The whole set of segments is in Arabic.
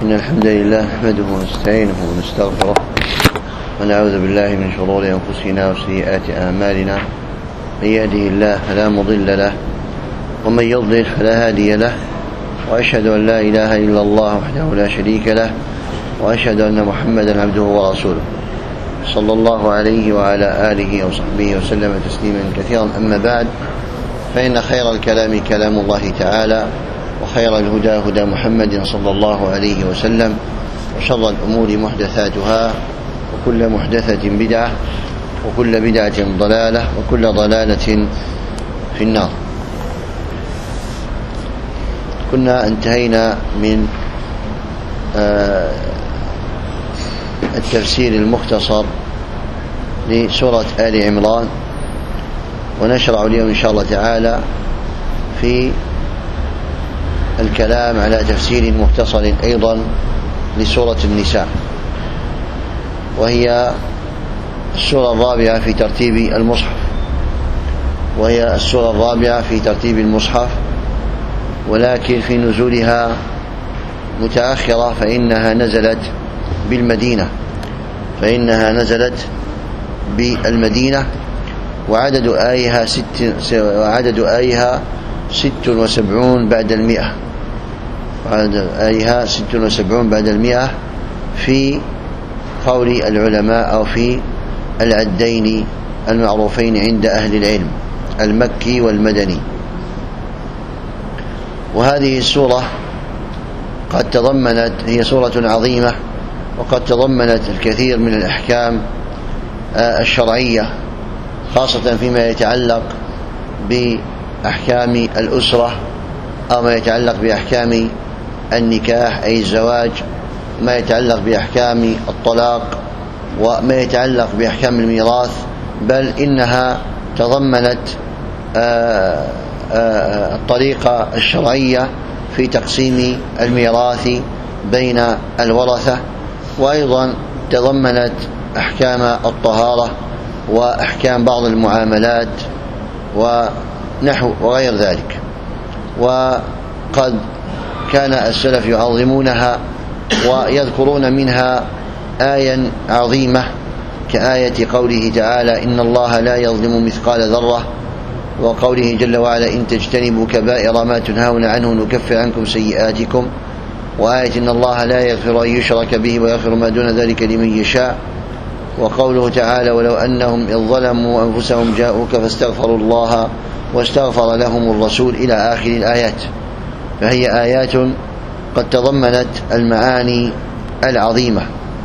إن الحمد لله نحمده ونستعينه ونستغفره ونعوذ بالله من شرور أنفسنا وسيئات أعمالنا. من يهده الله فلا مضل له ومن يضلل فلا هادي له، وأشهد أن لا إله إلا الله وحده لا شريك له، وأشهد أن محمدا عبده ورسوله صلى الله عليه وعلى آله وصحبه وسلم تسليما كثيرا. أما بعد، فإن خير الكلام كلام الله تعالى، وخير الهدى هدى محمد صلى الله عليه وسلم، وشر الأمور محدثاتها، وكل محدثة بدعة، وكل بدعة ضلالة، وكل ضلالة في النار. كنا انتهينا من التفسير المختصر لسورة آل عمران، ونشرع اليوم إن شاء الله تعالى في الكلام على تفسير مختصر أيضا لسورة النساء، وهي السورة الرابعة في ترتيب المصحف، ولكن في نزولها متأخرة، فإنها نزلت بالمدينة، وعدد آيها 76 بعد 100، في قول العلماء أو في العدين المعروفين عند أهل العلم، المكي والمدني. وهذه السورة هي سورة عظيمة، وقد تضمنت الكثير من الأحكام الشرعية، خاصة فيما يتعلق بأحكام الأسرة، أو ما يتعلق بأحكام النكاح أي الزواج، ما يتعلق بأحكام الطلاق، وما يتعلق بأحكام الميراث، بل إنها تضمنت الطريقة الشرعية في تقسيم الميراث بين الورثة، وأيضا تضمنت أحكام الطهارة وأحكام بعض المعاملات ونحو وغير ذلك. وقد كان السلف يعظمونها ويذكرون منها آية عظيمة، كآية قوله تعالى: إن الله لا يظلم مثقال ذرة، وقوله جل وعلا: إن تجتنبوا كبائر ما تنهون عنه نكفر عنكم سيئاتكم، وآية: إن الله لا يغفر أن يشرك به ويغفر ما دون ذلك لمن يشاء، وقوله تعالى: ولو أنهم إذ ظلموا أنفسهم جاءوك فاستغفروا الله واستغفر لهم الرسول، إلى آخر الآيات. فهي آيات قد تضمنت المعاني العظيمة.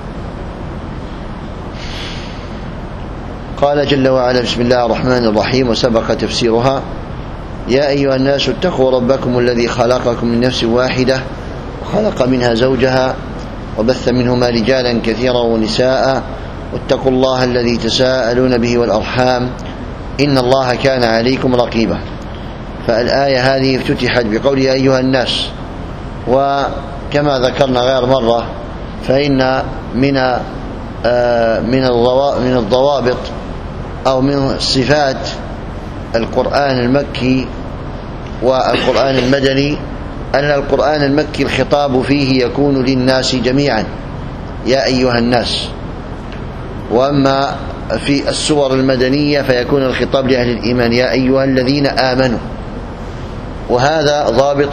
قال جل وعلا: بسم الله الرحمن الرحيم، وسبق تفسيرها: يا أيها الناس اتقوا ربكم الذي خلقكم من نفس واحدة، وخلق منها زوجها، وبث منهما رجالا كثيرا ونساء، واتقوا الله الذي تساءلون به والأرحام، إن الله كان عليكم رقيبا. فالآية هذه افتتحت بقول يا أيها الناس، وكما ذكرنا غير مرة، فإن من الضوابط أو من صفات القرآن المكي والقرآن المدني أن القرآن المكي الخطاب فيه يكون للناس جميعا، يا أيها الناس، وأما في السور المدنية فيكون الخطاب لأهل الإيمان، يا أيها الذين آمنوا. وهذا ضابط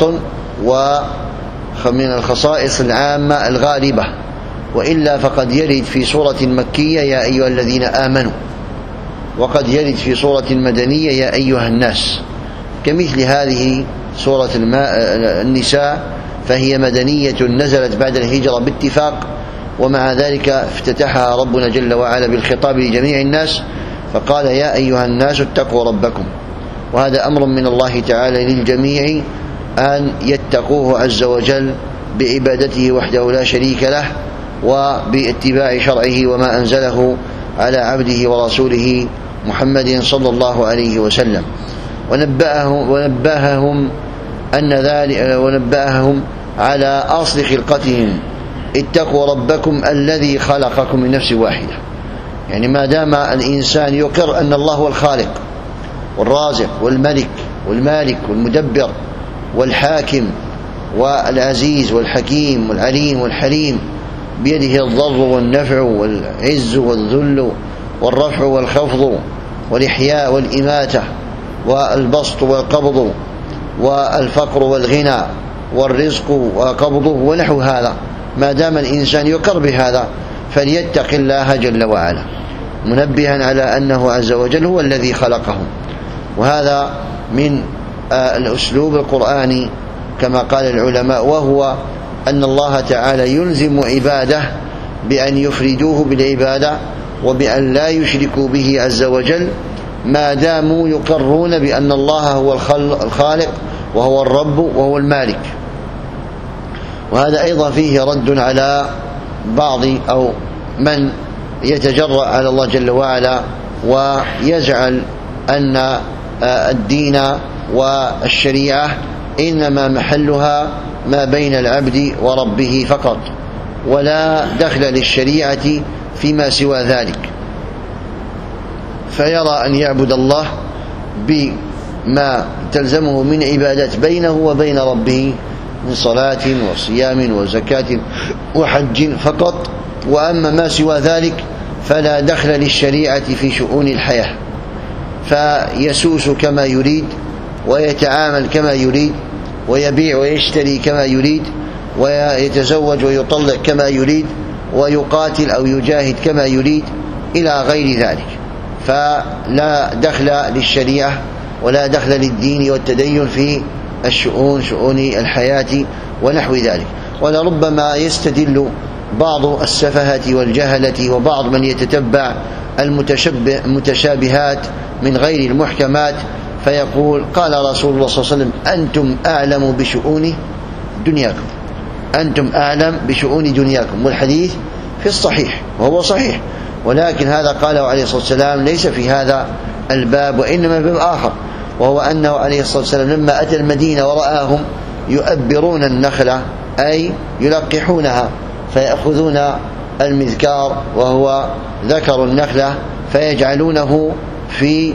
ومن الخصائص العامة الغالبة، وإلا فقد يرد في سورة مكية يا أيها الذين آمنوا، وقد يرد في سورة مدنية يا أيها الناس، كمثل هذه سورة النساء، فهي مدنية نزلت بعد الهجرة باتفاق، ومع ذلك افتتحها ربنا جل وعلا بالخطاب لجميع الناس، فقال يا أيها الناس اتقوا ربكم. وهذا أمر من الله تعالى للجميع أن يتقوه عز وجل بعبادته وحده لا شريك له، وباتباع شرعه وما أنزله على عبده ورسوله محمد صلى الله عليه وسلم. ونبأهم على أصل خلقتهم: اتقوا ربكم الذي خلقكم من نفس واحدة. يعني ما دام الإنسان يقر أن الله هو الخالق والرازق والملك والمالك والمدبر والحاكم والعزيز والحكيم والعليم والحليم، بيده الضر والنفع والعز والذل والرفع والخفض والإحياء والإماتة والبسط والقبض والفقر والغنى والرزق وقبضه ونحو هذا. ما دام الإنسان يقر بهذا فليتق الله جل وعلا، منبها على أنه عز وجل هو الذي خلقهم. وهذا من الأسلوب القرآني كما قال العلماء، وهو أن الله تعالى يلزم عباده بأن يفردوه بالعبادة وبأن لا يشركوا به عز وجل، ما داموا يقرون بأن الله هو الخالق وهو الرب وهو المالك. وهذا أيضا فيه رد على بعض أو من يتجرأ على الله جل وعلا ويجعل أن الدين والشريعة إنما محلها ما بين العبد وربه فقط، ولا دخل للشريعة فيما سوى ذلك، فيرى أن يعبد الله بما تلزمه من عبادات بينه وبين ربه من صلاة وصيام وزكاة وحج فقط، وأما ما سوى ذلك فلا دخل للشريعة في شؤون الحياة، فيسوس كما يريد ويتعامل كما يريد ويبيع ويشتري كما يريد ويتزوج ويطلق كما يريد ويقاتل أو يجاهد كما يريد إلى غير ذلك، فلا دخل للشريعة ولا دخل للدين والتدين في شؤون الحياة ونحو ذلك. ولربما يستدل بعض السفهة والجهلة وبعض من يتتبع المتشابهات من غير المحكمات فيقول قال رسول الله صلى الله عليه وسلم أنتم أعلم بشؤون دنياكم، أنتم أعلم بشؤون دنياكم، والحديث في الصحيح وهو صحيح، ولكن هذا قاله عليه الصلاة والسلام ليس في هذا الباب وإنما باب آخر، وهو أنه عليه الصلاة والسلام لما أتى المدينة ورآهم يؤبرون النخلة أي يلقحونها، فيأخذون المذكار وهو ذكر النخلة فيجعلونه في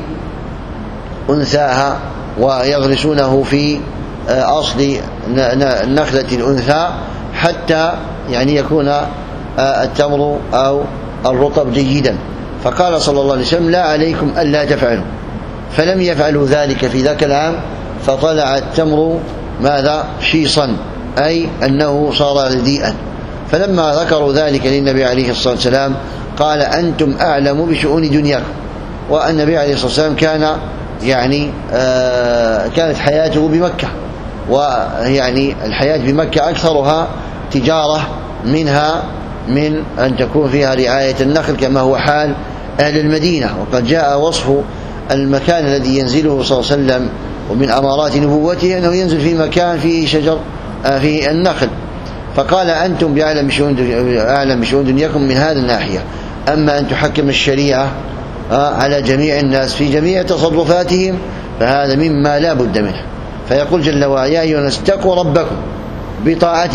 أنثاها ويغرسونه في أصل النخلة الأنثى حتى يعني يكون التمر أو الرطب جيدا. فقال صلى الله عليه وسلم لا عليكم ألا تفعلوا، فلم يفعلوا ذلك في ذاك العام، فطلع التمر ماذا شيصا أي أنه صار رديئا. فلما ذكروا ذلك للنبي عليه الصلاة والسلام قال أنتم أعلم بشؤون دنياكم. والنبي عليه الصلاة والسلام كان يعني كانت حياته بمكة، ويعني الحياة بمكة أكثرها تجارة، منها من أن تكون فيها رعاية النخل كما هو حال أهل المدينة. وقد جاء وصف المكان الذي ينزله صلى الله عليه وسلم ومن أمارات نبوته أنه ينزل في مكان فيه شجر في النخل، فقال أنتم أعلم بشؤون دنياكم من هذه الناحية. أما أن تحكم الشريعة على جميع الناس في جميع تصرفاتهم فهذا مما لا بد منه. فيقول جل وعلا يا أيها الناس اتقوا ربكم بطاعته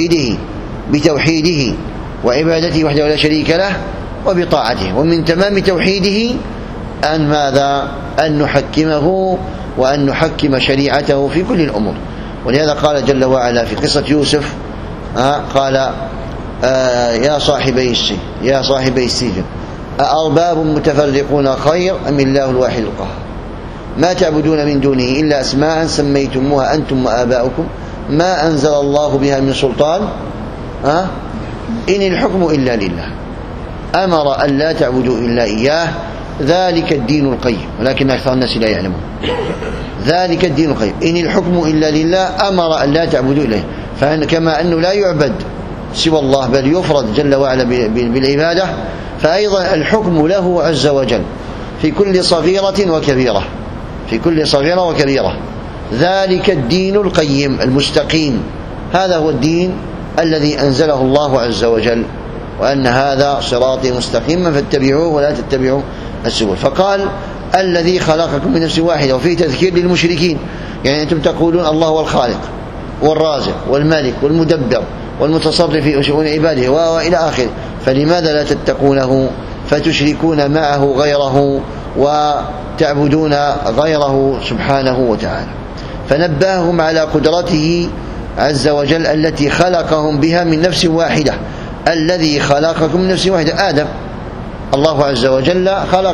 بتوحيده وعبادته وحده لا شريك له وبطاعته. ومن تمام توحيده أن ماذا؟ أن نحكمه وأن نحكم شريعته في كل الأمور. ولهذا قال جل وعلا في قصة يوسف قال يا صاحبي السجن أأرباب متفرقون خير أم الله الواحد القهار ما تعبدون من دونه إلا أسماء سميتموها أنتم وآباؤكم ما أنزل الله بها من سلطان إن الحكم إلا لله أمر أن لا تعبدوا إلا إياه ذلك الدين القيم ولكن أكثر الناس لا يعلمون. ذلك الدين القيم إن الحكم إلا لله أمر أن لا تعبدوا إليه. فكما أنه لا يعبد سوى الله بل يفرد جل وعلا بالعبادة، فأيضا الحكم له عز وجل في كل صغيرة وكبيرة. ذلك الدين القيم المستقيم، هذا هو الدين الذي أنزله الله عز وجل، وأن هذا صراطي مستقيما فاتبعوه ولا تتبعوا السبل. فقال الذي خلقكم من نفس واحدة، وفيه تذكير للمشركين، يعني أنتم تقولون الله هو الخالق والرازق والمالك والمدبر والمتصرف في شؤون عباده وإلى آخره، فلماذا لا تتقونه فتشركون معه غيره وتعبدون غيره سبحانه وتعالى. فنبههم على قدرته عز وجل التي خلقهم بها من نفس واحدة. الذي خلقكم من نفس واحدة آدم. الله عز وجل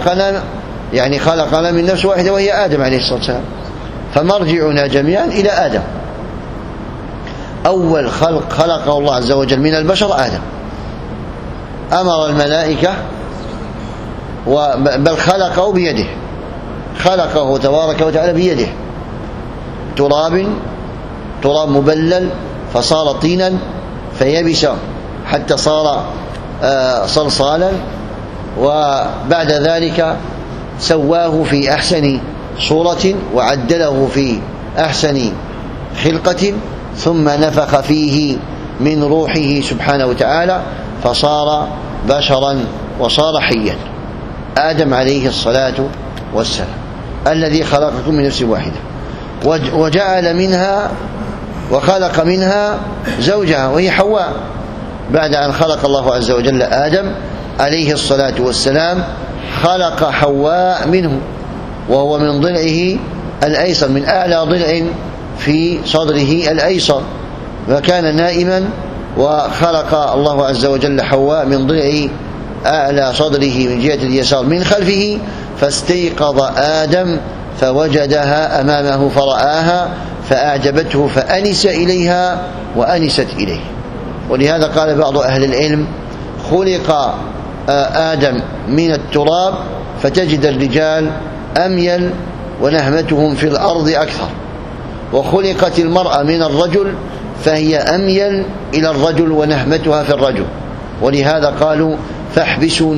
خلقنا من نفس واحدة وهي آدم عليه الصلاة والسلام، فمرجعنا جميعا إلى آدم. أول خلقه الله عز وجل من البشر آدم. أمر الملائكة بل خلقه بيده، خلقه تبارك وتعالى بيده، تراب مبلل فصار طينا فيبس حتى صار صلصالا، وبعد ذلك سواه في أحسن صورة وعدله في أحسن خلقة، ثم نفخ فيه من روحه سبحانه وتعالى فصار بشرا وصار حيا. آدم عليه الصلاة والسلام الذي خلقكم من نفس واحدة، وجعل منها وخلق منها زوجها وهي حواء. بعد أن خلق الله عز وجل آدم عليه الصلاة والسلام خلق حواء منه، وهو من ضلعه الأيسر، من أعلى ضلع في صدره الأيسر، فكان نائما وخلق الله عز وجل حواء من ضلع أعلى صدره من جهة اليسار من خلفه، فاستيقظ آدم فوجدها أمامه فرآها فأعجبته فأنس إليها وأنست إليه. ولهذا قال بعض أهل العلم: خلق آدم من التراب فتجد الرجال أميل ونهمتهم في الأرض أكثر، وخلقت المرأة من الرجل فهي أميل إلى الرجل ونهمتها في الرجل. ولهذا قالوا: فاحبسوا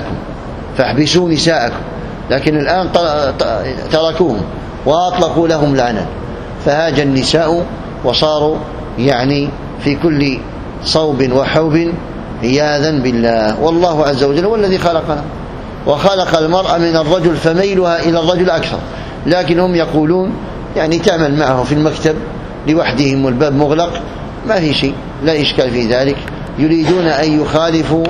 نساءكم، لكن الآن تركوهم وأطلقوا لهم لعنة، فهاج النساء وصاروا في كل صوب وحوب عياذا بالله. والله عز وجل هو الذي خلقنا، وخلق المرأة من الرجل فميلها إلى الرجل أكثر، لكن هم يقولون تعمل معه في المكتب لوحدهم والباب مغلق، ما في شيء، لا إشكال في ذلك. يريدون أن يخالفوا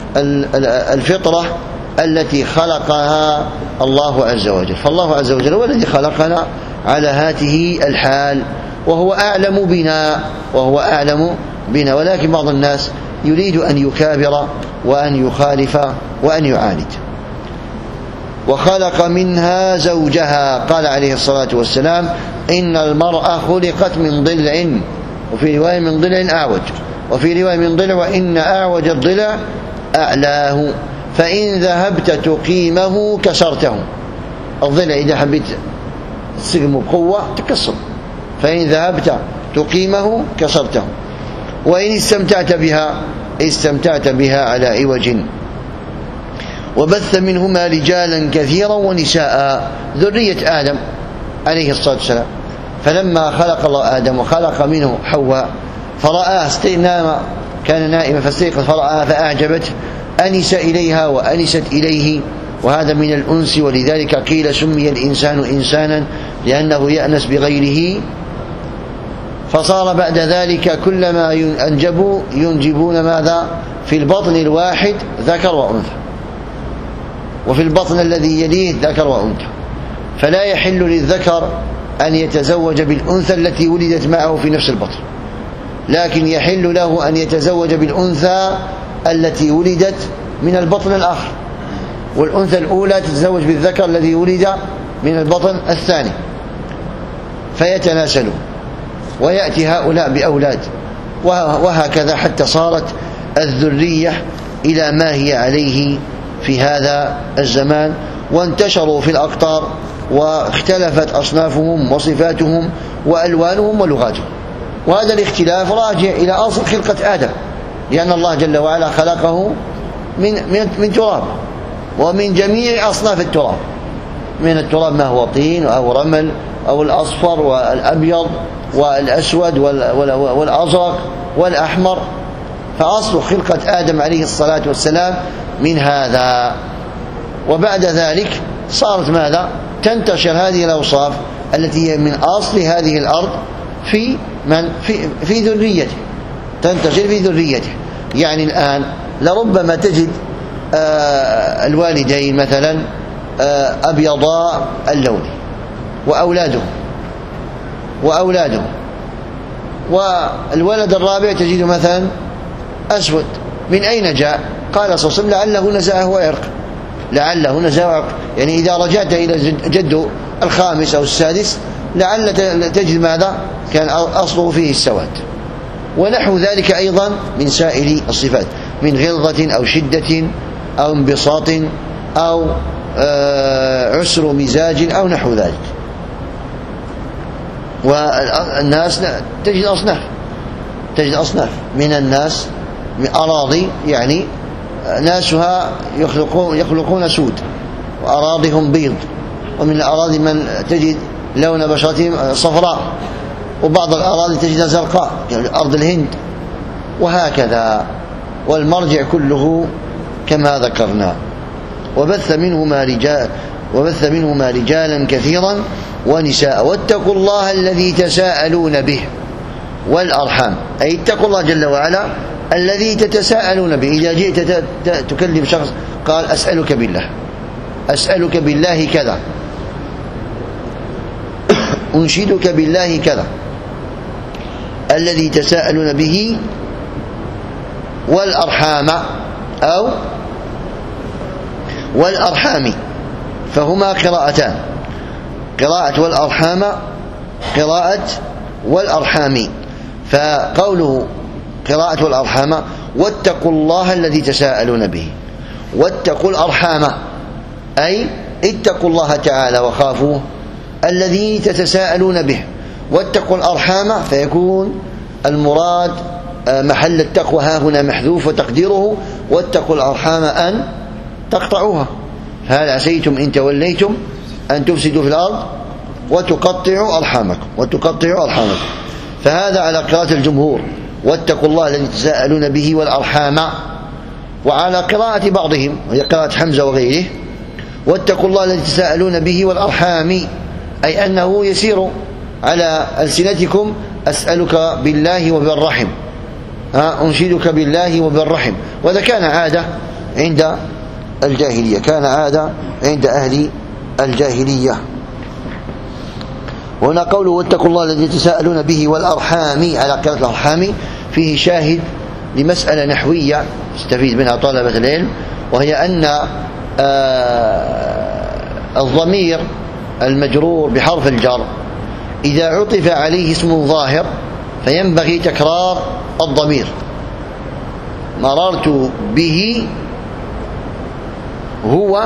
الفطرة التي خلقها الله عز وجل. فالله عز وجل هو الذي خلقنا على هذه الحال، وهو أعلم بنا، ولكن بعض الناس يريد أن يكابر وأن يخالف وأن يعاند. وخلق منها زوجها، قال عليه الصلاة والسلام: إن المرأة خلقت من ضلع، وفي رواية من ضلع أعوج، وفي رواية من ضلع وإن أعوج الضلع أعلاه، فإن ذهبت تقيمه كسرته. الضلع إذا حبيت تسقمه بقوة تكسر، فإن ذهبت تقيمه كسرته، وإن استمتعت بها على عوج. وبث منهما رجالا كثيرا ونساء، ذرية آدم عليه الصلاة والسلام. فلما خلق الله آدم وخلق منه حواء فرآه كان نائما فاستيقظ فرآها فأعجبته، أنس إليها وأنست إليه، وهذا من الأنس، ولذلك قيل سمي الإنسان إنسانا لأنه يأنس بغيره. فصار بعد ذلك كلما أنجبوا ينجبون ماذا؟ في البطن الواحد ذكر وأنثى، وفي البطن الذي يليه ذكر وأنثى، فلا يحل للذكر أن يتزوج بالأنثى التي ولدت معه في نفس البطن، لكن يحل له أن يتزوج بالأنثى التي ولدت من البطن الآخر، والأنثى الأولى تتزوج بالذكر الذي ولد من البطن الثاني، فيتناسلون ويأتي هؤلاء بأولاد، وهكذا حتى صارت الذرية إلى ما هي عليه في هذا الزمان، وانتشروا في الأقطار، واختلفت أصنافهم وصفاتهم وألوانهم ولغاتهم. وهذا الاختلاف راجع إلى أصل خلقة آدم، لأن الله جل وعلا خلقه من تراب، ومن جميع أصناف التراب، من التراب ما هو طين أو رمل أو الأصفر والأبيض والأسود والأزرق والأحمر، فأصل خلقة آدم عليه الصلاة والسلام من هذا. وبعد ذلك صارت ماذا؟ تنتشر هذه الأوصاف التي هي من أصل هذه الأرض في ذريته، تنتشر في ذريته. الآن لربما تجد الوالدين مثلا أبيضاء اللون وأولادهم والولد الرابع تجد مثلا أسود، من أين جاء؟ قال صلى الله عليه وسلم لعله نزعه عرق، لعله نزعه عرق، يعني إذا رجعت إلى جده الخامس أو السادس لعل تجد ماذا؟ كان أصله فيه السواد. ونحو ذلك أيضا من سائر الصفات، من غلظة أو شدة أو انبساط أو عسر مزاج أو نحو ذلك. والناس تجد أصناف من الناس، من أراضي يعني ناسها يخلقون سود وأراضيهم بيض، ومن الأراضي من تجد لون بشرتهم صفراء، وبعض الأراضي تجدها زرقاء أرض الهند، وهكذا. والمرجع كله كما ذكرنا. وبث منهما رجالا كثيرا ونساء، واتقوا الله الذي تساءلون به والأرحام، أي اتقوا الله جل وعلا الذي تتساءلون به. إذا جئت تكلم شخص قال أسألك بالله كذا، أنشدك بالله كذا، الذي تساءلون به والأرحام أو والأرحام، فهما قراءتان، قراءة والأرحام، قراءة والأرحام. فقوله قراءة والأرحام واتقوا الله الذي تساءلون به، واتقوا الأرحام أي اتقوا الله تعالى وخافوه الذي تتساءلون به، واتقوا الأرحام فيكون المراد محل التقوى ها هنا محذوف، وتقديره واتقوا الأرحام أن تقطعوها، هل عسيتم إن توليتم أن تفسدوا في الأرض وتقطعوا أرحامكم. فهذا على قراءة الجمهور، واتقوا الله الذي تساءلون به والأرحام. وعلى قراءة بعضهم وهي قراءة حمزة وغيره واتقوا الله الذي تساءلون به والأرحام، أي أنه يسير على ألسنتكم أسألك بالله وبالرحم، أنشدك بالله وبالرحم. وهذا كان عادة عند الجاهلية، كان عادة عند أهل الجاهلية. وهنا قوله واتقوا الله الذي تساءلون به والأرحام على قراءة الأرحام فيه شاهد لمسألة نحوية يستفيد منها طلبة العلم، وهي أن الضمير المجرور بحرف الجر إذا عطف عليه اسم ظاهر فينبغي تكرار الضمير. مررت به هو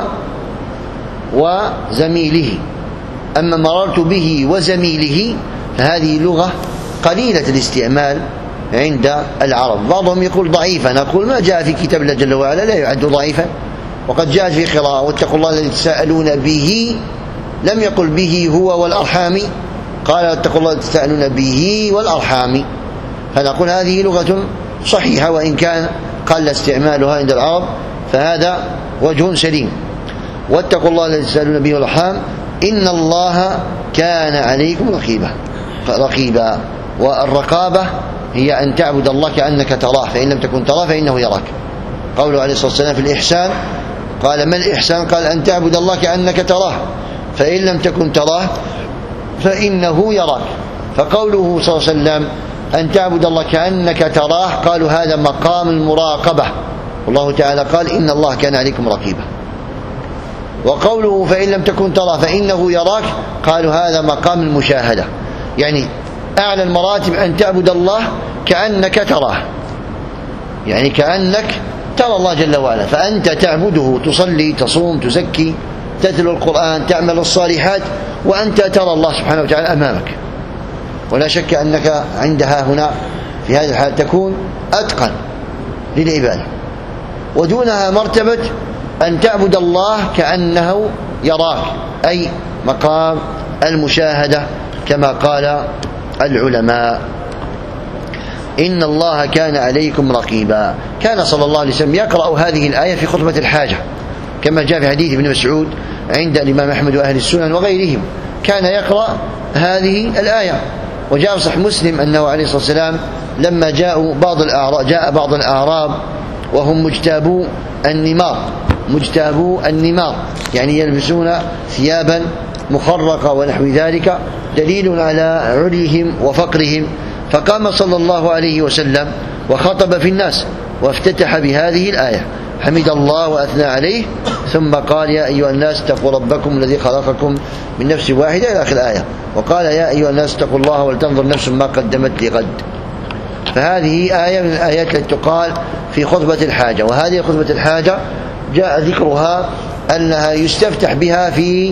وزميله، أما مررت به وزميله فهذه لغة قليلة الاستعمال عند العرب. بعضهم يقول ضعيفا، نقول ما جاء في كتاب الله جل وعلا لا يعد ضعيفا، وقد جاءت في قراءة واتقوا الله الذي تساءلون به، لم يقل به هو والأرحام، قال اتقوا الله الذي تساءلون به والأرحام. فنقول هذه لغة صحيحة وإن كان قل استعمالها عند العرب، فهذا وجه سليم. واتقوا الله الذي تساءلون به والأرحام إن الله كان عليكم رقيبا. والرقابة هي أن تعبد الله كأنك تراه، فإن لم تكن تراه فإنه يراك. قوله عليه الصلاة والسلام في الإحسان قال ما الإحسان؟ قال أن تعبد الله كأنك تراه فإن لم تكن تراه فإنه يراك. فقوله صلى الله عليه وسلم أن تعبد الله كأنك تراه، قالوا هذا مقام المراقبة، والله تعالى قال إن الله كان عليكم رقيبا. وقوله فإن لم تكن تراه فإنه يراك، قالوا هذا مقام المشاهدة، يعني أعلى المراتب أن تعبد الله كأنك تراه، يعني كأنك ترى الله جل وعلا، فأنت تعبده، تصلي، تصوم، تزكي، تتلو القرآن، تعمل الصالحات، وأنت ترى الله سبحانه وتعالى أمامك. ولا شك أنك عندها هنا في هذه الحالة تكون أتقن للعبادة. ودونها مرتبة أن تعبد الله كأنه يراك، أي مقام المشاهدة كما قال العلماء إن الله كان عليكم رقيبا. كان صلى الله عليه وسلم يقرأ هذه الآية في خطبة الحاجة كما جاء في حديث ابن مسعود عند الإمام أحمد وأهل السنن وغيرهم، كان يقرأ هذه الآية. وجاء صحيح مسلم أنه عليه الصلاة والسلام لما جاء بعض الأعراب وهم مجتابو النمار، يعني يلبسون ثيابا مخرقة ونحو ذلك، دليل على عليهم وفقرهم فقام صلى الله عليه وسلم وخطب في الناس وافتتح بهذه الآية: حمد الله وأثنى عليه، ثم قال: يا أيها الناس اتقوا ربكم الذي خلقكم من نفس واحدة إلى آخر الآية، وقال: يا أيها الناس اتقوا الله ولتنظر نفس ما قدمت لغد. فهذه آية من الآيات التي تقال في خطبة الحاجة. وهذه خطبة الحاجة جاء ذكرها أنها يستفتح بها في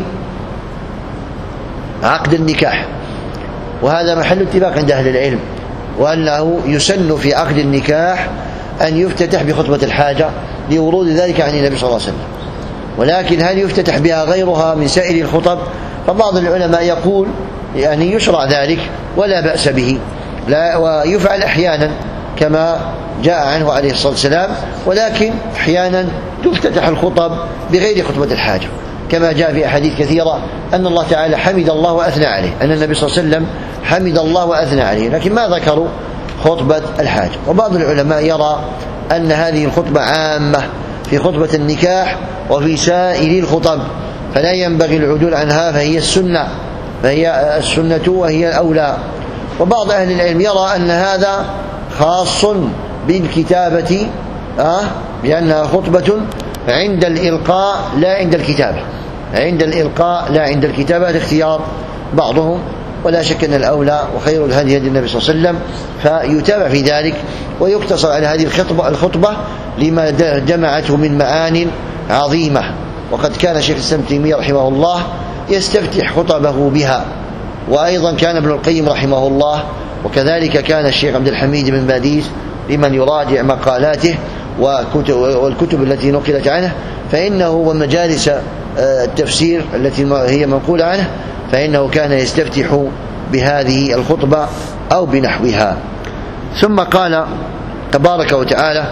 عقد النكاح، وهذا محل اتفاق عند أهل العلم، وأنه يسن في عقد النكاح أن يفتتح بخطبة الحاجة لورود ذلك عن النبي صلى الله عليه وسلم. ولكن هل يفتتح بها غيرها من سائر الخطب؟ فبعض العلماء يقول يعني يشرع ذلك ولا بأس به، لا، ويفعل أحيانا كما جاء عنه عليه الصلاة والسلام، ولكن أحيانا تفتتح الخطب بغير خطبة الحاجة، كما جاء في أحاديث كثيرة أن الله تعالى حمد الله وأثنى عليه، أن النبي صلى الله عليه وسلم حمد الله وأثنى عليه، لكن ما ذكروا خطبة الحاجة. وبعض العلماء يرى أن هذه الخطبة عامة في خطبة النكاح وفي سائر الخطب، فلا ينبغي العدول عنها، فهي السنة وهي الأولى. وبعض أهل العلم يرى أن هذا خاص بالكتابة، بأنها خطبة عند الإلقاء لا عند الكتابة، عند الإلقاء لا عند الكتابة، الاختيار بعضهم، ولا شك أن الأولى وخير الهدي هدي النبي صلى الله عليه وسلم، فيتابع في ذلك ويقتصر على هذه الخطبة لما جمعته من معان عظيمة. وقد كان شيخ الإسلام ابن تيمية رحمه الله يستفتح خطبه بها، وأيضا كان ابن القيم رحمه الله، وكذلك كان الشيخ عبد الحميد بن باديس لمن يراجع مقالاته والكتب التي نقلت عنه، فإنه ومجالس التفسير التي هي منقولة عنه، فإنه كان يستفتح بهذه الخطبة أو بنحوها. ثم قال تبارك وتعالى: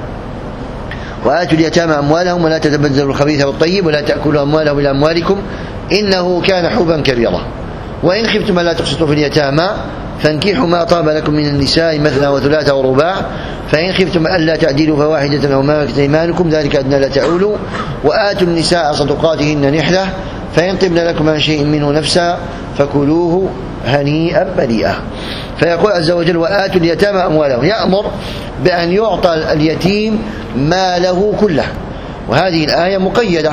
وآتوا اليتامى أموالهم ولا تتبدلوا الخبيث بالطيب ولا تأكلوا أموالهم إلى أموالكم إنه كان حوبا كبيرا وإن خفتم ألا تقسطوا في اليتامى فانكحوا ما طاب لكم من النساء مثنى وثلاث ورباع فإن خفتم ألا تعدلوا فواحدة أو ما ملكت أيمانكم ذلك أدنى لا تعولوا وآتوا النساء صدقاتهن نحلة فإن طبن لكم عن شيء منه نفسا فكلوه هنيئا مريئا. فيقول عز وجل: وآتوا اليتامى أموالهم، يأمر بأن يعطى اليتيم ماله كله. وهذه الآية مقيدة،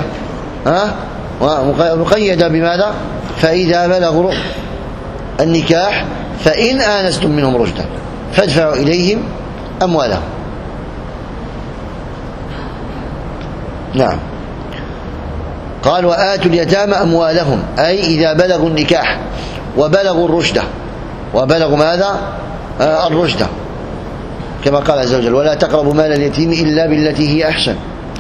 مقيدة بماذا؟ فإذا بلغوا النكاح فإن آنستم منهم رشدا فادفعوا إليهم أموالهم. نعم، قال: وآتوا اليتامى أموالهم، أي إذا بلغوا النكاح وبلغوا الرشد، وبلغوا ماذا؟ الرشد، كما قال عز وجل: ولا تقربوا مال اليتيم إلا بالتي هي أحسن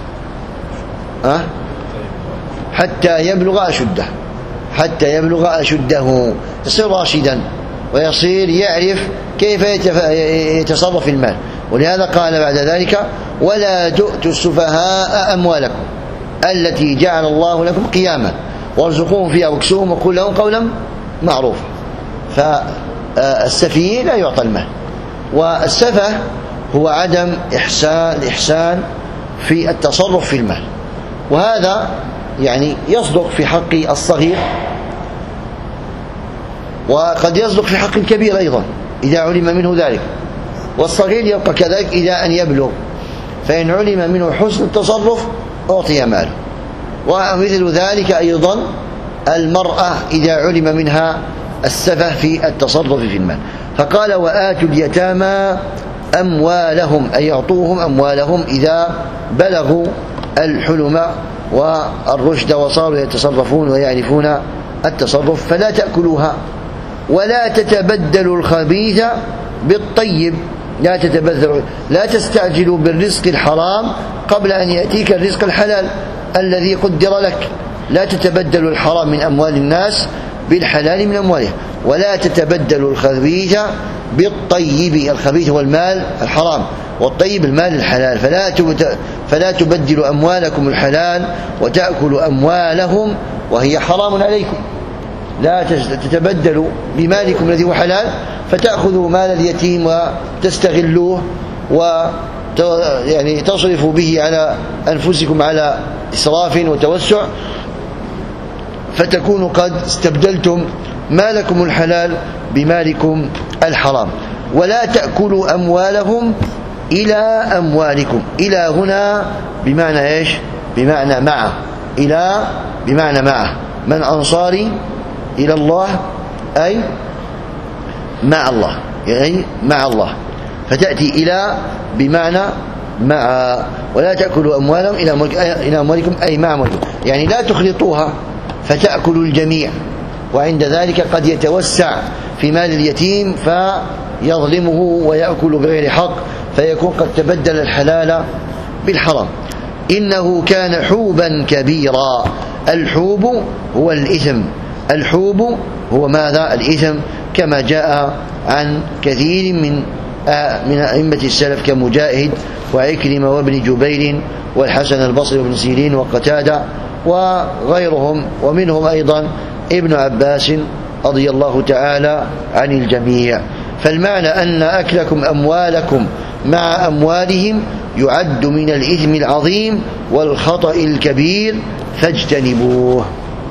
حتى يبلغ أشده، حتى يبلغ أشده، يصير راشدا ويصير يعرف كيف يتصرف في المال. ولهذا قال بعد ذلك: ولا تؤتوا السفهاء أموالكم التي جعل الله لكم قياما وارزقوهم فيها واكسوهم وقولوا لهم قولا معروفا. فالسفيه لا يعطى المال، والسفه هو عدم الإحسان في التصرف في المال، وهذا يعني يصدق في حق الصغير وقد يصدق في حق الكبير أيضا إذا علم منه ذلك، والصغير يبقى كذلك إذا أن يبلغ، فإن علم منه حسن التصرف أعطي ماله. ومثل ذلك أيضا المرأة إذا علم منها السفه في التصرف في المال. فقال: وآتوا اليتامى أموالهم، أي يعطوهم أموالهم إذا بلغوا الحلم والرشد وصاروا يتصرفون ويعرفون التصرف. فلا تأكلوها ولا تتبدلوا الخبيث بالطيب، لا تتبذلوا، لا تستعجلوا بالرزق الحرام قبل أن يأتيك الرزق الحلال الذي قدر لك. لا تتبدلوا الحرام من أموال الناس بالحلال من أموالهم، ولا تتبدلوا الخبيث بالطيب. الخبيث هو المال الحرام، والطيب المال الحلال. فلا تبدلوا أموالكم الحلال وتأكلوا أموالهم وهي حرام عليكم. لا تتبدلوا بمالكم الذي هو حلال فتأخذوا مال اليتيم وتستغلوه يعني تصرفوا به على أنفسكم على إسراف وتوسع، فتكونوا قد استبدلتم مالكم الحلال بمالكم الحرام. ولا تأكلوا أموالهم إلى أموالكم. إلى هنا بمعنى إيش؟ بمعنى مع. إلى بمعنى مع. من أنصاري إلى الله أي مع الله، يعني مع الله، فتأتي إلى بمعنى مع. ولا تأكلوا أموالهم إلى أموالكم أي مع أموالكم، يعني لا تخلطوها فتأكلوا الجميع، وعند ذلك قد يتوسع في مال اليتيم فيظلمه ويأكل بغير حق، فيكون قد تبدل الحلال بالحرام. إنه كان حوبا كبيرا. الحوب هو الإثم، الحوب هو ماذا؟ الإثم، كما جاء عن كثير من أئمة السلف كمجاهد وعكرمة وابن جبير والحسن البصري وابن سيرين وقتادة وغيرهم، ومنهم أيضا ابن عباس رضي الله تعالى عن الجميع. فالمعنى أن أكلكم أموالكم مع أموالهم يعد من الإثم العظيم والخطأ الكبير فاجتنبوه.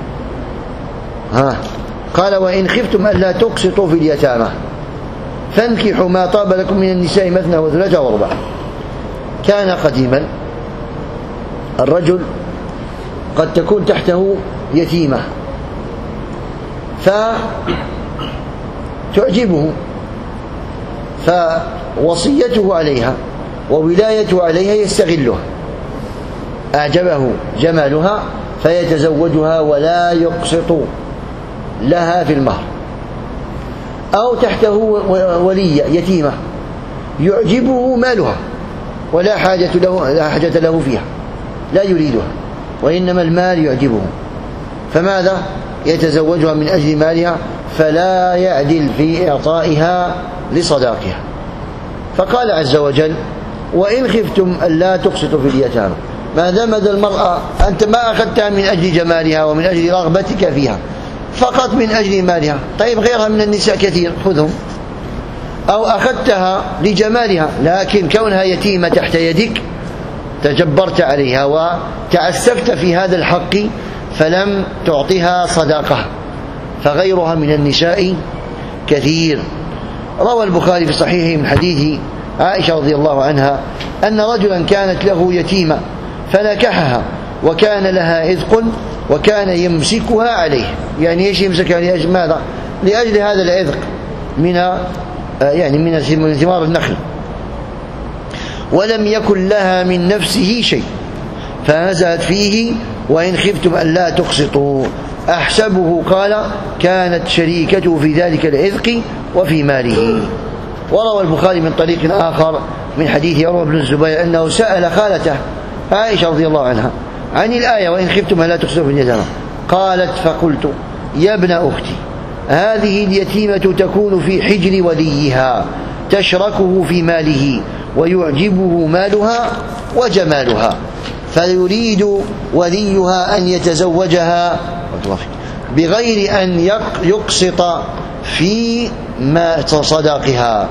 قال وإن خفتم ألا تقسطوا في اليتامى فانكحوا ما طاب لكم من النساء مثنى وثلاث ورباع. كان قديما الرجل قد تكون تحته يتيمة فتعجبه، فوصيته عليها وولايته عليها يستغلها، أعجبه جمالها فيتزوجها ولا يقسط لها في المهر. أو تحته ولية يتيمة يعجبه مالها ولا حاجة له فيها، لا يريدها، وإنما المال يعجبه، فماذا؟ يتزوجها من أجل مالها، فلا يعدل في إعطائها لصداقها. فقال عز وجل وإن خفتم ألا تقسطوا في اليتامى، ما دامت المرأة أنت ما أخذتها من أجل جمالها ومن أجل رغبتك فيها، فقط من أجل مالها، طيب غيرها من النساء كثير خذهم. أو أخذتها لجمالها لكن كونها يتيمة تحت يدك تجبرت عليها وتعسفت في هذا الحق فلم تعطها صداقة، فغيرها من النساء كثير. روى البخاري في صحيحه من حديث عائشة رضي الله عنها أن رجلا كانت له يتيمة فنكحها وكان لها عذق وكان يمسكها عليه. يعني ايش يمسكها؟ لأجل ماذا؟ لأجل هذا العذق من ثمار النخل، ولم يكن لها من نفسه شيء، فنزلت فيه وإن خفتم ألا تقسطوا. أحسبه قال كانت شريكته في ذلك العذق وفي ماله. وروى البخاري من طريق آخر من حديث عروة بن الزبير أنه سأل خالته عائشة رضي الله عنها عن الآية وإن خفتم ألا تقسطوا في اليتامى، قالت فقلت يا ابن أختي هذه اليتيمة تكون في حجر وليها تشركه في ماله ويعجبه مالها وجمالها، فيريد وليها أن يتزوجها بغير أن يقسط في ما صداقها،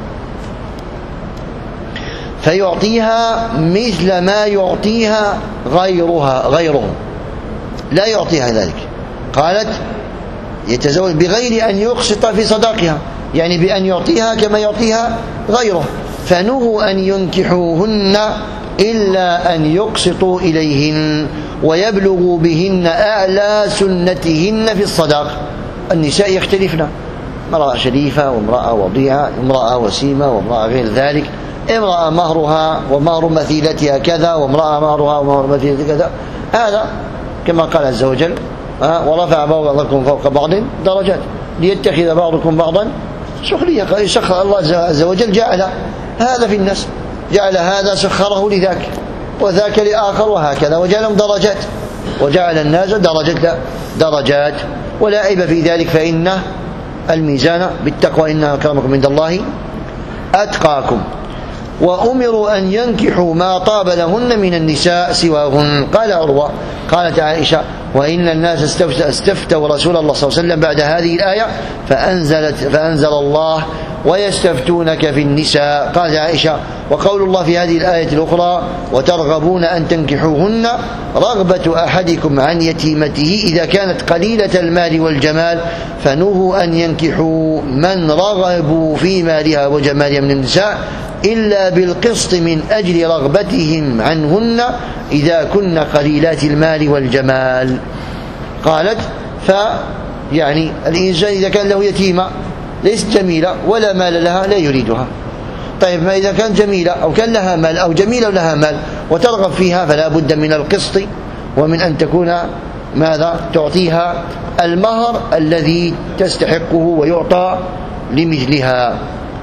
فيعطيها مثل ما يعطيها غيره لا يعطيها ذلك. قالت يتزوج بغير أن يقسط في صداقها، يعني بأن يعطيها كما يعطيها غيره. فنهوا أن ينكحوهن إلا أن يقسطوا إليهن ويبلغوا بهن أعلى سنتهن في الصداق. النساء يختلفن، امرأة شريفة وامرأة وضيعة، امرأة وسيمة وامرأة غير ذلك، امرأة مهرها ومهر مثيلتها كذا وامرأة مهرها ومهر مثيلتها كذا. هذا كما قال عز وجل ورفع بعضكم فوق بعض درجات ليتخذ بعضكم بعضا سخرية. سخر الله عز وجل جعل هذا في الناس، جعل هذا سخره لذاك وذاك لآخر وهكذا، وجعلهم درجات، وجعل الناس درجات ولا عيب في ذلك، فإن الميزان بالتقوى إن أكرمكم عند الله أتقاكم. وأمروا أن ينكحوا ما طاب لهن من النساء سواهن. قال عروة قالت عائشة وإن الناس استفتوا رسول الله صلى الله عليه وسلم بعد هذه الآية فأنزل الله ويستفتونك في النساء. قال عائشة: وقول الله في هذه الآية الأخرى: وترغبون أن تنكحوهن رغبة أحدكم عن يتيمته إذا كانت قليلة المال والجمال، فنهوا أن ينكحوا من رغبوا في مالها وجمالها من النساء إلا بالقسط من أجل رغبتهم عنهن إذا كن قليلات المال والجمال. قالت: يعني الإنسان إذا كان له يتيمة ليست جميلة ولا مال لها لا يريدها. طيب ما إذا كانت جميلة أو كان لها مال أو جميلة ولها مال وترغب فيها، فلا بد من القسط ومن أن تكون ماذا؟ تعطيها المهر الذي تستحقه ويعطى لمثلها.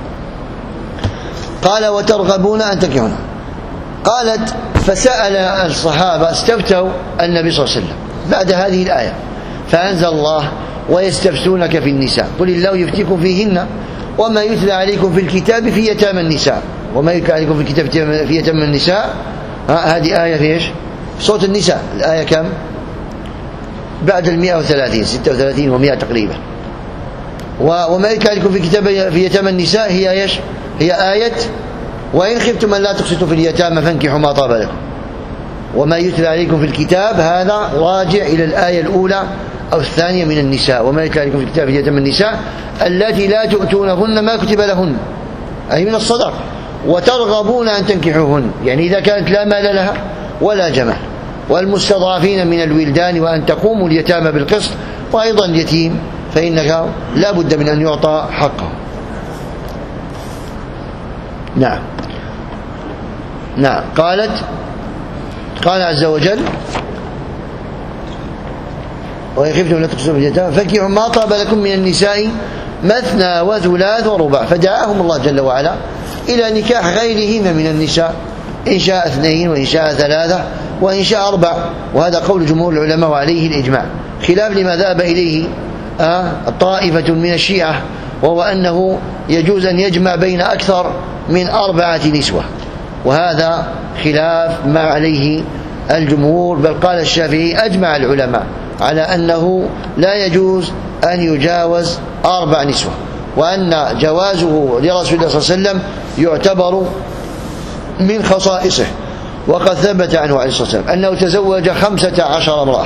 قال: وترغبون أن تنكحوهن. قالت: فسأل الصحابة استفتوا النبي صلى الله عليه وسلم بعد هذه الآية، فأنزل الله: ويستفتونك في النساء قل الله يفتيكم فيهن وما يتلى عليكم في الكتاب في يتامى النساء. وما يتلى عليكم في الكتاب في يتامى النساء، هذه آية في إيش؟ صوت النساء. الآية كم؟ بعد 130 36 و100 تقريبا. وما يتلى عليكم في الكتاب في يتامى النساء هي إيش؟ هي آية: وإن خفتم أن لا تقسطوا في اليتامى فانكحوا ما طاب لكم. وما يتلى عليكم في الكتاب هذا راجع إلى الآية الأولى أو الثانية من النساء. وما يتلى عليكم في الكتاب في يتامى النساء التي لا تؤتونهن ما كتب لهن، أي من الصدق، وترغبون أن تنكحوهن، يعني إذا كانت لا مال لها ولا جمال، والمستضعفين من الولدان، وأن تقوموا اليتامى بالقسط. وأيضا اليتيم فإنك لا بد من أن يعطى حقه. نعم. قال عز وجل: وإن خفتم لا تقسطوا في اليتامى فانكحوا ما طاب لكم من النساء مثنى وثلاث ورباع. فدعاهم الله جل وعلا إلى نكاح غيرهن من النساء، إن شاء 2 وإن شاء 3 وإن شاء 4. وهذا قول جمهور العلماء وعليه الإجماع، خلاف لما ذهب إليه طائفة من الشيعة، وهو أنه يجوز أن يجمع بين أكثر من 4 نسوة، وهذا خلاف ما عليه الجمهور. بل قال الشافعي: أجمع العلماء على أنه لا يجوز أن يجاوز 4 نسوة، وأن جوازه لرسول الله صلى الله عليه وسلم يعتبر من خصائصه. وقد ثبت عنه عليه الصلاة والسلام أنه تزوج 15 امرأة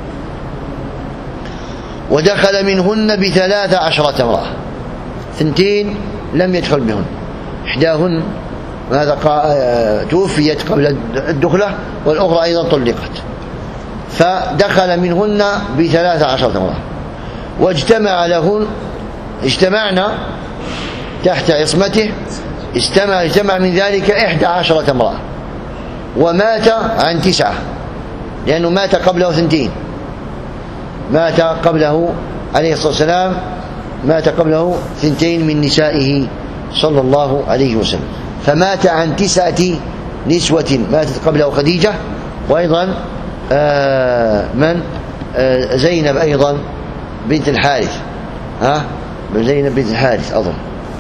ودخل منهن ب13 امرأة، 2 لم يدخل بهن، إحداهن هذا توفيت قبل الدخلة، والأخرى أيضا طلقت، فدخل منهن ب13 امرأة. اجتمعنا تحت عصمته، اجتمع من ذلك 11 امرأة، ومات عن 9، لأنه مات قبله 2، مات قبله عليه الصلاة والسلام، مات قبله 2 من نسائه صلى الله عليه وسلم، فمات عن 9 نسوة. ماتت قبله خديجة، وأيضا زينب أيضا بنت الحارث، زينب بنت الحارث أظن.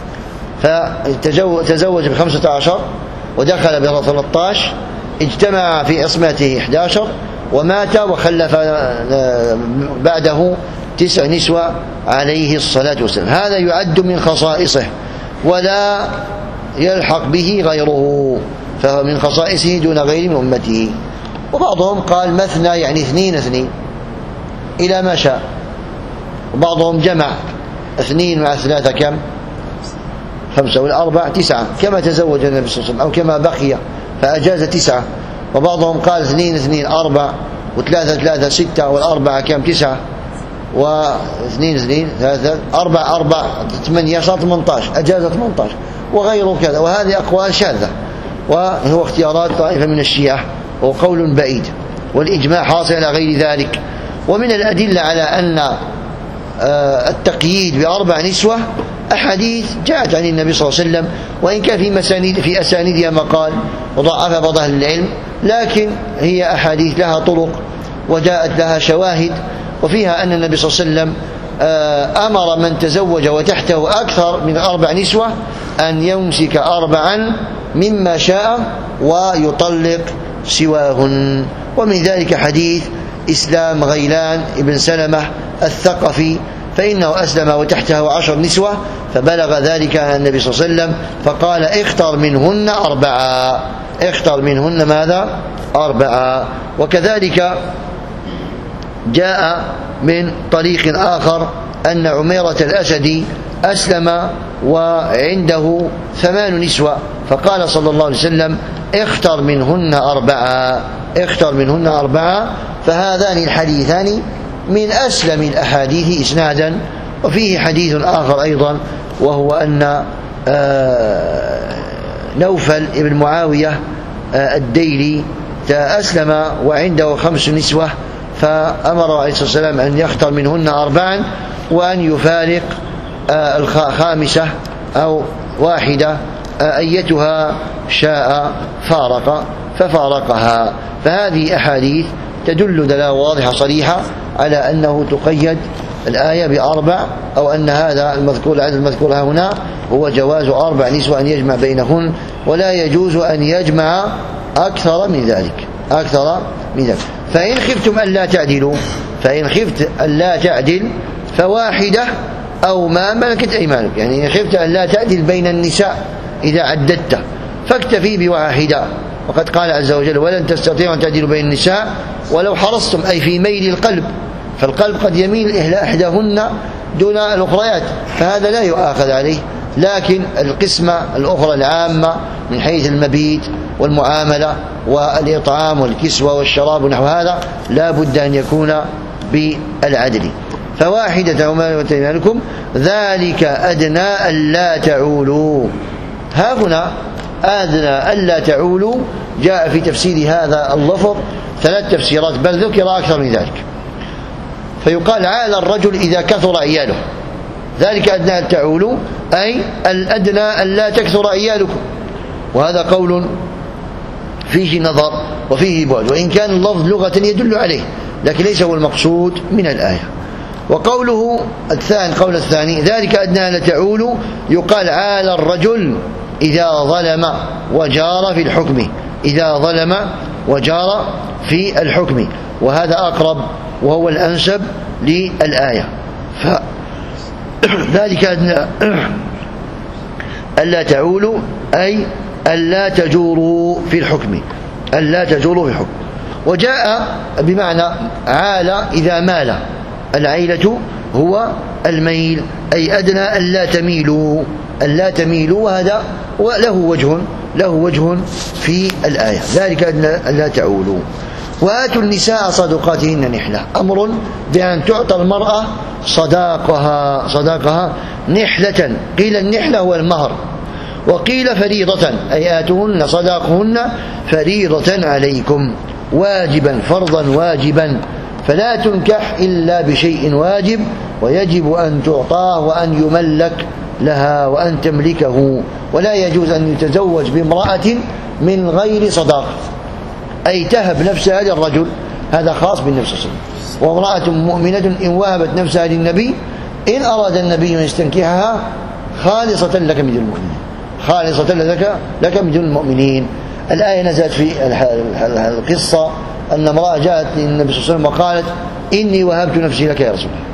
فتزوج ب15 ودخل ب13، اجتمع في عصمته 11، ومات وخلف بعده 9 نسوة عليه الصلاة والسلام. هذا يعد من خصائصه ولا يلحق به غيره، فهو من خصائصه دون غير من أمته. وبعضهم قال مثنى يعني 2 إلى ما شاء، وبعضهم جمع 2 مع 3 كم؟ 5 والأربع 9 كما تزوج النبي صلى الله عليه وسلم، أو كما بقي فأجاز 9. وبعضهم قال 2 4 و3 3 6 والأربعة كم؟ 9 و2 3 4 8 صار 18، أجاز 18 وغيره كذا. وهذه أقوال شاذة، وهو اختيارات طائفة من الشيعة، وقول بعيد، والإجماع حاصل على غير ذلك. ومن الأدلة على أن التقييد ب4 نسوة أحاديث جاءت عن النبي صلى الله عليه وسلم، وإن كان في أسانيدها مقال وضعفها بعض أهل العلم، لكن هي أحاديث لها طرق وجاءت لها شواهد، وفيها أن النبي صلى الله عليه وسلم أمر من تزوج وتحته أكثر من 4 نسوة أن يمسك 4 مما شاء ويطلق سواهن. ومن ذلك حديث إسلام غيلان ابن سلمة الثقفي فإنه أسلم وتحته 10 نسوة، فبلغ ذلك النبي صلى الله عليه وسلم فقال اختر منهن 4. اختر منهن ماذا؟ 4. وكذلك جاء من طريق آخر أن عميرة الأسدي أسلم وعنده 8 نسوة، فقال صلى الله عليه وسلم اختر منهن 4. اختر منهن 4. فهذان الحديثان من أسلم الأحاديث إسنادا. وفيه حديث آخر أيضا، وهو أن نوفل بن معاوية الديلي أسلم وعنده 5 نسوة، فأمر عليه الصلاة والسلام أن يختار منهن 4 وأن يفارق 5 أو 1 أيتها شاء فارق، ففارقها. فهذه أحاديث تدل دلالة واضحة صريحة على أنه تقيد الآية ب4، أو أن هذا المذكور العدد المذكور هنا هو جواز 4 نسوة أن يجمع بينهن، ولا يجوز أن يجمع أكثر من ذلك. أكثر من ذلك. فإن خفتم ألا تعدلوا، فإن خفت ألا تعدل فواحدة أو ما ملكت أيمانك. يعني إن خفت ألا تعدل بين النساء إذا عددت فاكتفي بواحدة. وقد قال عز وجل ولن تستطيعوا أن تعدلوا بين النساء ولو حرصتم، أي في ميل القلب، فالقلب قد يميل إلى إحداهن دون الأخريات، فهذا لا يؤاخذ عليه. لكن القسمة الأخرى العامة من حيث المبيت والمعاملة والإطعام والكسوة والشراب ونحو هذا لا بد أن يكون بالعدل. فواحدة وما ملكت أيمانكم ذلك أدنى ألا تعولوا. ها هنا أدنى ألا تعولوا جاء في تفسير هذا اللفظ 3 تفسيرات، بل ذكر أكثر من ذلك. فيقال عال الرجل إذا كثر عياله، ذلك أدنى أن تعولوا أي الأدنى أن لا تكثر عيالكم. وهذا قول فيه نظر وفيه بعد، وإن كان اللفظ لغة يدل عليه، لكن ليس هو المقصود من الآية. وقوله الثاني، قول الثاني ذلك أدنى أن لا تعولوا، يقال عال الرجل إذا ظلم وجار في الحكم، إذا ظلم وجار في الحكم، وهذا أقرب وهو الأنسب للآية. ذلك أدنى ألا تعولوا أي ألا تجوروا في الحكم، ألا تجوروا في الحكم. وجاء بمعنى عال إذا مال، العيلة هو الميل، أي أدنى ألا تميلوا، ألا تميلوا، وهذا له وجه في الآية. ذلك أدنى ألا تعولوا. وآتوا النساء صدقاتهن نحلة، أمر بأن تعطى المرأة صداقها نحلة. قيل النحلة هو المهر، وقيل فريضة، أي آتوهن صداقهن فريضة عليكم، واجبا فرضا واجبا، فلا تنكح إلا بشيء واجب، ويجب أن تعطاه وأن يملك لها وأن تملكه، ولا يجوز أن يتزوج بامرأة من غير صداق، أي تهب نفسها للرجل، هذا خاص بالنبي صلى الله عليه وسلم. وامرأة مؤمنة إن وهبت نفسها للنبي إن أراد النبي أن يستنكحها خالصة لك من المؤمنين، خالصة لك من المؤمنين. الآية نزلت في القصة أن امرأة جاءت للنبي صلى الله عليه وسلم وقالت إني وهبت نفسي لك يا رسول الله،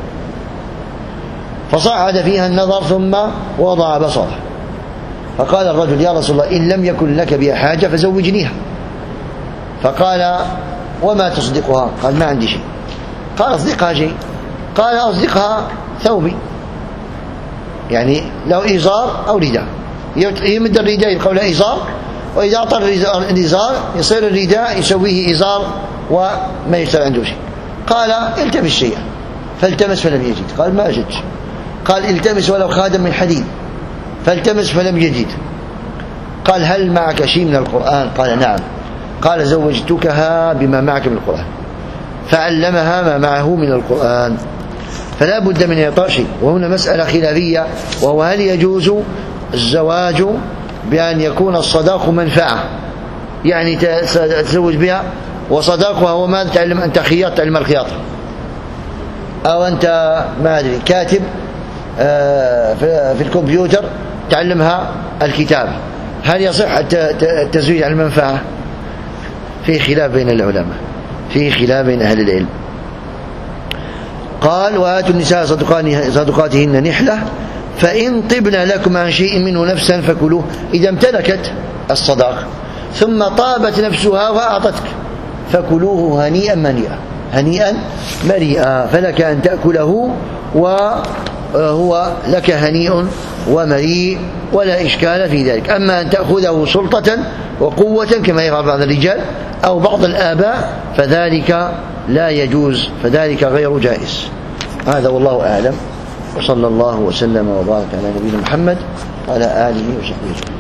فصعد فيها النظر ثم وضع بصره، فقال الرجل يا رسول الله إن لم يكن لك بها حاجة فزوجنيها. فقال وما تصدقها؟ قال ما عندي شيء. قال أصدقها شيء؟ قال أصدقها ثوبي، يعني لو إزار أو رداء، يمد الرداء يقول له إزار، وإذا أعطى الإزار يصير الرداء يسويه إزار وما يشتري عنده شيء. قال التمس شيئا، فالتمس فلم يجد. قال ما أجد. قال التمس ولو خادم من حديد، فالتمس فلم يجد. قال هل معك شيء من القرآن؟ قال نعم. قال زوجتكها بما معك من القرآن، فعلمها ما معه من القرآن. فلا بد من إعطاء شيء. وهنا مسألة خلافية، وهو هل يجوز الزواج بأن يكون الصداق منفعة، يعني تتزوج بها وصداقها هو ماذا؟ تعلم أنت خياط، تعلم الخياطة، أو أنت ما أدري كاتب في الكمبيوتر تعلمها الكتاب، هل يصح التزويج على المنفعة؟ في خلاف بين العلماء، في خلاف بين أهل العلم. قال وآتوا النساء صدقاتهن نحلة فإن طبن لكم عن شيء منه نفسا فكلوه. إذا امتلكت الصداق ثم طابت نفسها وأعطتك فكلوه هنيئا مريئا، هنيئا مريئا، فلك أن تأكله وهو لك هنيء ومريء ولا إشكال في ذلك. أما أن تأخذه سلطة وقوة كما يفعل بعض الرجال أو بعض الآباء فذلك لا يجوز، فذلك غير جائز. هذا والله أعلم، وصلى الله وسلم وبارك على نبينا محمد وعلى آله وصحبه وسلم.